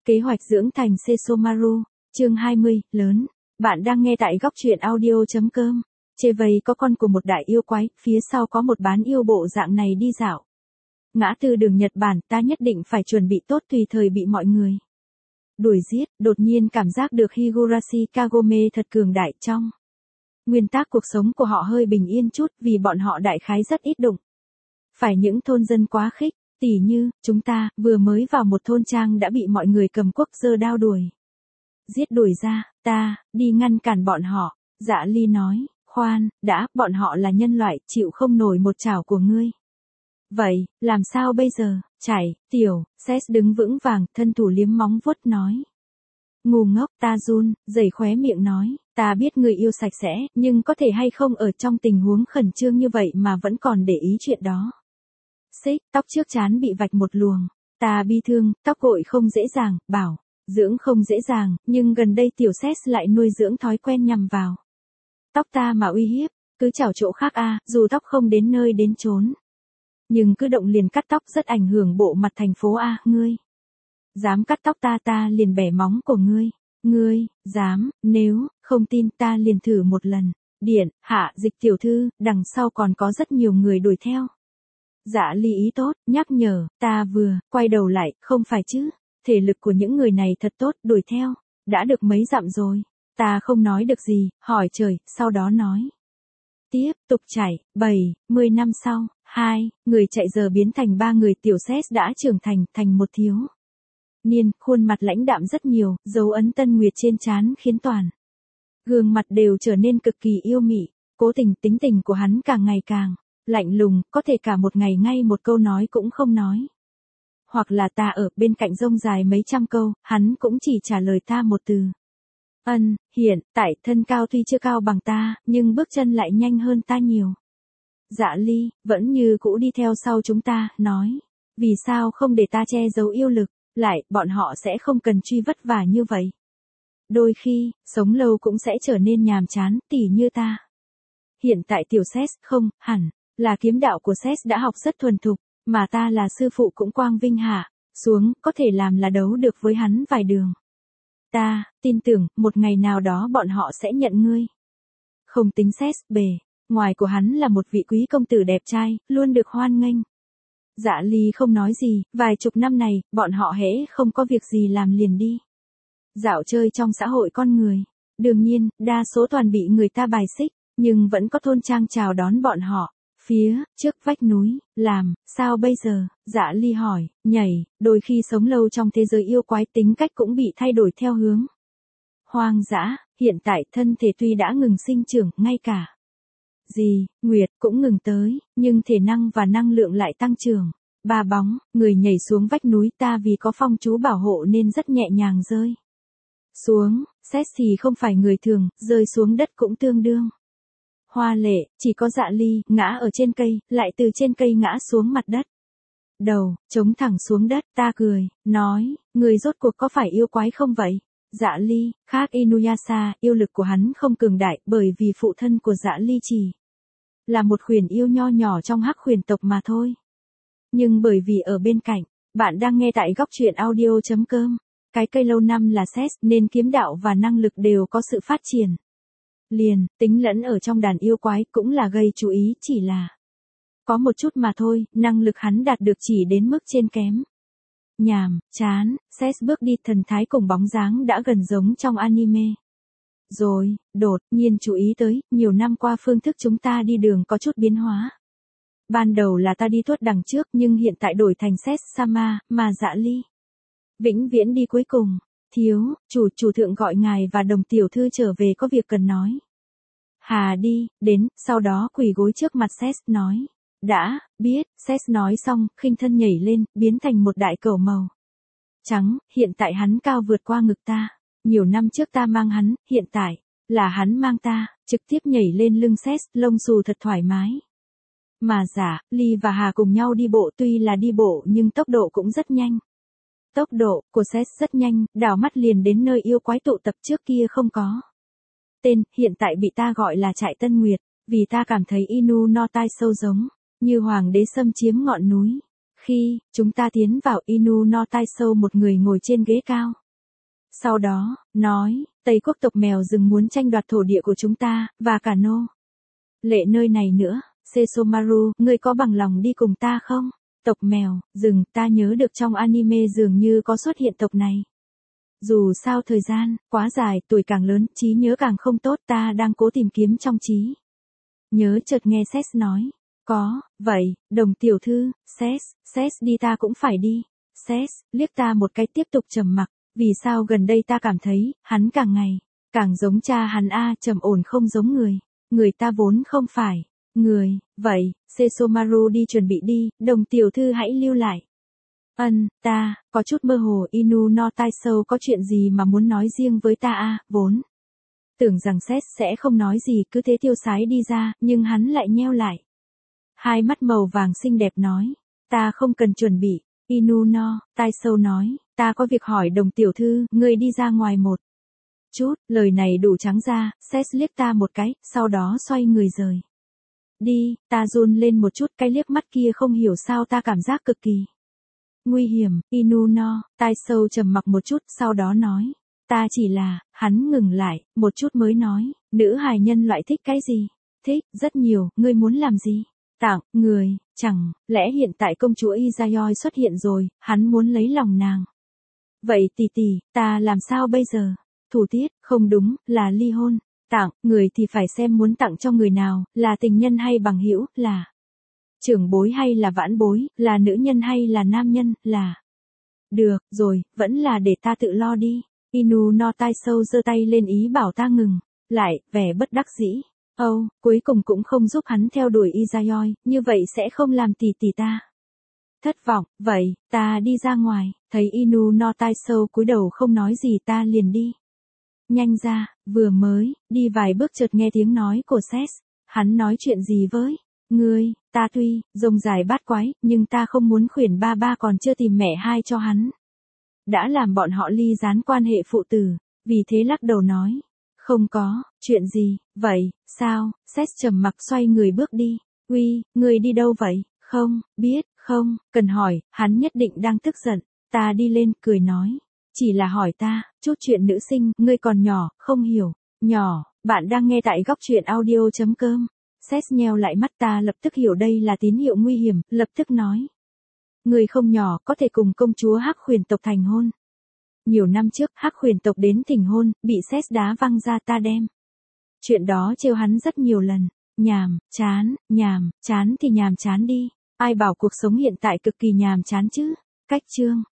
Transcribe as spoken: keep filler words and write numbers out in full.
Kế hoạch dưỡng thành Sesomaru, chương hai mươi, lớn. Bạn đang nghe tại góc truyện audio chấm com. Chê vây có con của một đại yêu quái, phía sau có một bán yêu bộ dạng này đi dạo. Ngã tư đường Nhật Bản, ta nhất định phải chuẩn bị tốt tùy thời bị mọi người đuổi giết. Đột nhiên cảm giác được Higurashi Kagome thật cường đại trong nguyên tắc cuộc sống của họ hơi bình yên chút, vì bọn họ đại khái rất ít đụng phải những thôn dân quá khích. Tỉ như, chúng ta, vừa mới vào một thôn trang đã bị mọi người cầm cuốc giơ đao đuổi giết đuổi ra, ta, đi ngăn cản bọn họ. Dạ Ly nói, khoan, đã, bọn họ là nhân loại, chịu không nổi một chảo của ngươi. Vậy, làm sao bây giờ, chảy, tiểu, Seth đứng vững vàng, thân thủ liếm móng vuốt nói. Ngu ngốc, ta run, rẩy khóe miệng nói, ta biết người yêu sạch sẽ, nhưng có thể hay không ở trong tình huống khẩn trương như vậy mà vẫn còn để ý chuyện đó. Xích, tóc trước trán bị vạch một luồng. Ta bi thương, tóc gội không dễ dàng, bảo, dưỡng không dễ dàng, nhưng gần đây tiểu Seth lại nuôi dưỡng thói quen nhằm vào tóc ta mà uy hiếp, cứ chảo chỗ khác a, dù tóc không đến nơi đến chốn, nhưng cứ động liền cắt tóc rất ảnh hưởng bộ mặt thành phố a, ngươi dám cắt tóc ta ta liền bẻ móng của ngươi, ngươi, dám, nếu, không tin ta liền thử một lần. Điện, hạ, Dịch tiểu thư, đằng sau còn có rất nhiều người đuổi theo. Dạ Ly ý tốt, nhắc nhở, ta vừa, quay đầu lại, không phải chứ, thể lực của những người này thật tốt, đuổi theo, đã được mấy dặm rồi. Ta không nói được gì, hỏi trời, sau đó nói. Tiếp tục chạy, bảy, mười năm sau, hai, người chạy giờ biến thành ba người, tiểu Seth đã trưởng thành, thành một thiếu niên, khuôn mặt lãnh đạm rất nhiều, dấu ấn tân nguyệt trên trán khiến toàn gương mặt đều trở nên cực kỳ yêu mị. Cố Tình, tính tình của hắn càng ngày càng lạnh lùng, có thể cả một ngày ngay một câu nói cũng không nói. Hoặc là ta ở bên cạnh rông dài mấy trăm câu, hắn cũng chỉ trả lời ta một từ. Ân, hiện tại thân cao tuy chưa cao bằng ta, nhưng bước chân lại nhanh hơn ta nhiều. Dạ Ly, vẫn như cũ đi theo sau chúng ta, nói. Vì sao không để ta che giấu yêu lực, lại, bọn họ sẽ không cần truy vất vả như vậy. Đôi khi, sống lâu cũng sẽ trở nên nhàm chán, tỉ như ta. Hiện tại tiểu Seth, không, hẳn là kiếm đạo của Seth đã học rất thuần thục, mà ta là sư phụ cũng quang vinh hạ xuống, có thể làm là đấu được với hắn vài đường. Ta, tin tưởng, một ngày nào đó bọn họ sẽ nhận ngươi. Không tính Seth, bề ngoài của hắn là một vị quý công tử đẹp trai, luôn được hoan nghênh. Dạ Ly không nói gì, vài chục năm này, bọn họ hễ không có việc gì làm liền đi dạo chơi trong xã hội con người. Đương nhiên, đa số toàn bị người ta bài xích, nhưng vẫn có thôn trang chào đón bọn họ. Phía trước vách núi, làm sao bây giờ? Dạ Ly hỏi. Nhảy, đôi khi sống lâu trong thế giới yêu quái, tính cách cũng bị thay đổi theo hướng hoang dã. Hiện tại thân thể tuy đã ngừng sinh trưởng, ngay cả gì, Nguyệt cũng ngừng tới, nhưng thể năng và năng lượng lại tăng trưởng. Ba bóng, người nhảy xuống vách núi, ta vì có phong chú bảo hộ nên rất nhẹ nhàng rơi xuống. Seth thì không phải người thường, rơi xuống đất cũng tương đương hoa lệ, chỉ có Dạ Ly ngã ở trên cây, lại từ trên cây ngã xuống mặt đất. Đầu chống thẳng xuống đất, ta cười, nói, người rốt cuộc có phải yêu quái không vậy? Dạ Ly, khác Inuyasha, yêu lực của hắn không cường đại, bởi vì phụ thân của Dạ Ly chỉ là một khuyển yêu nho nhỏ trong hắc khuyển tộc mà thôi. Nhưng bởi vì ở bên cạnh, bạn đang nghe tại góc truyện audio chấm com. Cái cây lâu năm là Seth, nên kiếm đạo và năng lực đều có sự phát triển liền, tính lẫn ở trong đàn yêu quái cũng là gây chú ý, chỉ là có một chút mà thôi, năng lực hắn đạt được chỉ đến mức trên kém. Nhàm, chán, Seth bước đi, thần thái cùng bóng dáng đã gần giống trong anime. Rồi, đột nhiên chú ý tới, nhiều năm qua phương thức chúng ta đi đường có chút biến hóa. Ban đầu là ta đi tuốt đằng trước, nhưng hiện tại đổi thành Seth Sama, mà Dạ Ly vĩnh viễn đi cuối cùng. Thiếu, chủ, chủ thượng gọi ngài và Đồng tiểu thư trở về có việc cần nói. Hà đi, đến, sau đó quỳ gối trước mặt Seth nói. Đã, biết, Seth nói xong, khinh thân nhảy lên, biến thành một đại cẩu màu trắng, hiện tại hắn cao vượt qua ngực ta. Nhiều năm trước ta mang hắn, hiện tại là hắn mang ta, trực tiếp nhảy lên lưng Seth, lông xù thật thoải mái. Mà Dạ Ly và Hà cùng nhau đi bộ, tuy là đi bộ nhưng tốc độ cũng rất nhanh. Tốc độ của Seth rất nhanh, đảo mắt liền đến nơi yêu quái tụ tập trước kia không có tên, hiện tại bị ta gọi là trại Tân Nguyệt, vì ta cảm thấy Inu no Tai sâu giống như hoàng đế xâm chiếm ngọn núi. Khi chúng ta tiến vào Inu no Taisho, một người ngồi trên ghế cao. Sau đó, nói, Tây quốc tộc mèo rừng muốn tranh đoạt thổ địa của chúng ta, và cả nô lệ nơi này nữa. Sesomaru, ngươi có bằng lòng đi cùng ta không? Tộc mèo rừng, ta nhớ được trong anime dường như có xuất hiện tộc này. Dù sao thời gian quá dài, tuổi càng lớn, trí nhớ càng không tốt, ta đang cố tìm kiếm trong trí nhớ. Chợt nghe Ses nói, có, vậy, đồng tiểu thư, Ses, Ses đi ta cũng phải đi. Ses liếc ta một cái tiếp tục trầm mặc, vì sao gần đây ta cảm thấy, hắn càng ngày, càng giống cha hắn a, trầm ổn không giống người, người ta vốn không phải người, vậy, Sesomaru đi chuẩn bị đi, đồng tiểu thư hãy lưu lại. Ân, ta, có chút mơ hồ. Inu no Taisho có chuyện gì mà muốn nói riêng với ta à, vốn tưởng rằng Ses sẽ không nói gì, cứ thế tiêu sái đi ra, nhưng hắn lại nheo lại hai mắt màu vàng xinh đẹp nói, ta không cần chuẩn bị. Inu no Taisho nói, ta có việc hỏi đồng tiểu thư, ngươi đi ra ngoài một chút. Lời này đủ trắng ra. Ses liếc ta một cái, sau đó xoay người rời đi. Ta run lên một chút, cái liếc mắt kia không hiểu sao ta cảm giác cực kỳ nguy hiểm. Inu no Taisho trầm mặc một chút, sau đó nói, ta chỉ là, hắn ngừng lại một chút mới nói, nữ hài nhân loại thích cái gì? Thích rất nhiều, ngươi muốn làm gì? Tặng người, chẳng lẽ hiện tại công chúa Izayoi xuất hiện rồi, hắn muốn lấy lòng nàng. Vậy tỷ tỷ, ta làm sao bây giờ? Thủ tiết, không đúng, là ly hôn. Tặng người thì phải xem muốn tặng cho người nào, là tình nhân hay bằng hữu, là trưởng bối hay là vãn bối, là nữ nhân hay là nam nhân, là... Được, rồi, vẫn là để ta tự lo đi. Inu no Taisho giơ tay lên ý bảo ta ngừng lại, vẻ bất đắc dĩ. Âu, oh, cuối cùng cũng không giúp hắn theo đuổi Izayoi, như vậy sẽ không làm tỷ tỷ ta thất vọng. Vậy, ta đi ra ngoài, thấy Inu no Taisho cúi đầu không nói gì, ta liền đi nhanh ra. Vừa mới đi vài bước chợt nghe tiếng nói của Ses. Hắn nói chuyện gì với ngươi? Ta tuy rông dài bát quái, nhưng ta không muốn khuyển ba ba còn chưa tìm mẹ hai cho hắn, đã làm bọn họ ly gián quan hệ phụ tử. Vì thế lắc đầu nói, không có chuyện gì. Vậy sao? Ses trầm mặc xoay người bước đi. Uy, ngươi đi đâu vậy? Không biết, không cần hỏi, hắn nhất định đang tức giận. Ta đi lên, cười nói, chỉ là hỏi ta chút chuyện nữ sinh, ngươi còn nhỏ, không hiểu. Nhỏ, bạn đang nghe tại góc truyện audio chấm com. Ses nheo lại mắt, ta lập tức hiểu đây là tín hiệu nguy hiểm, lập tức nói, người không nhỏ, có thể cùng công chúa Hắc Huyền tộc thành hôn. Nhiều năm trước, Hắc Huyền tộc đến thỉnh hôn, bị Ses đá văng ra, ta đem chuyện đó trêu hắn rất nhiều lần. Nhàm chán, nhàm chán thì nhàm chán đi, ai bảo cuộc sống hiện tại cực kỳ nhàm chán chứ. Cách chương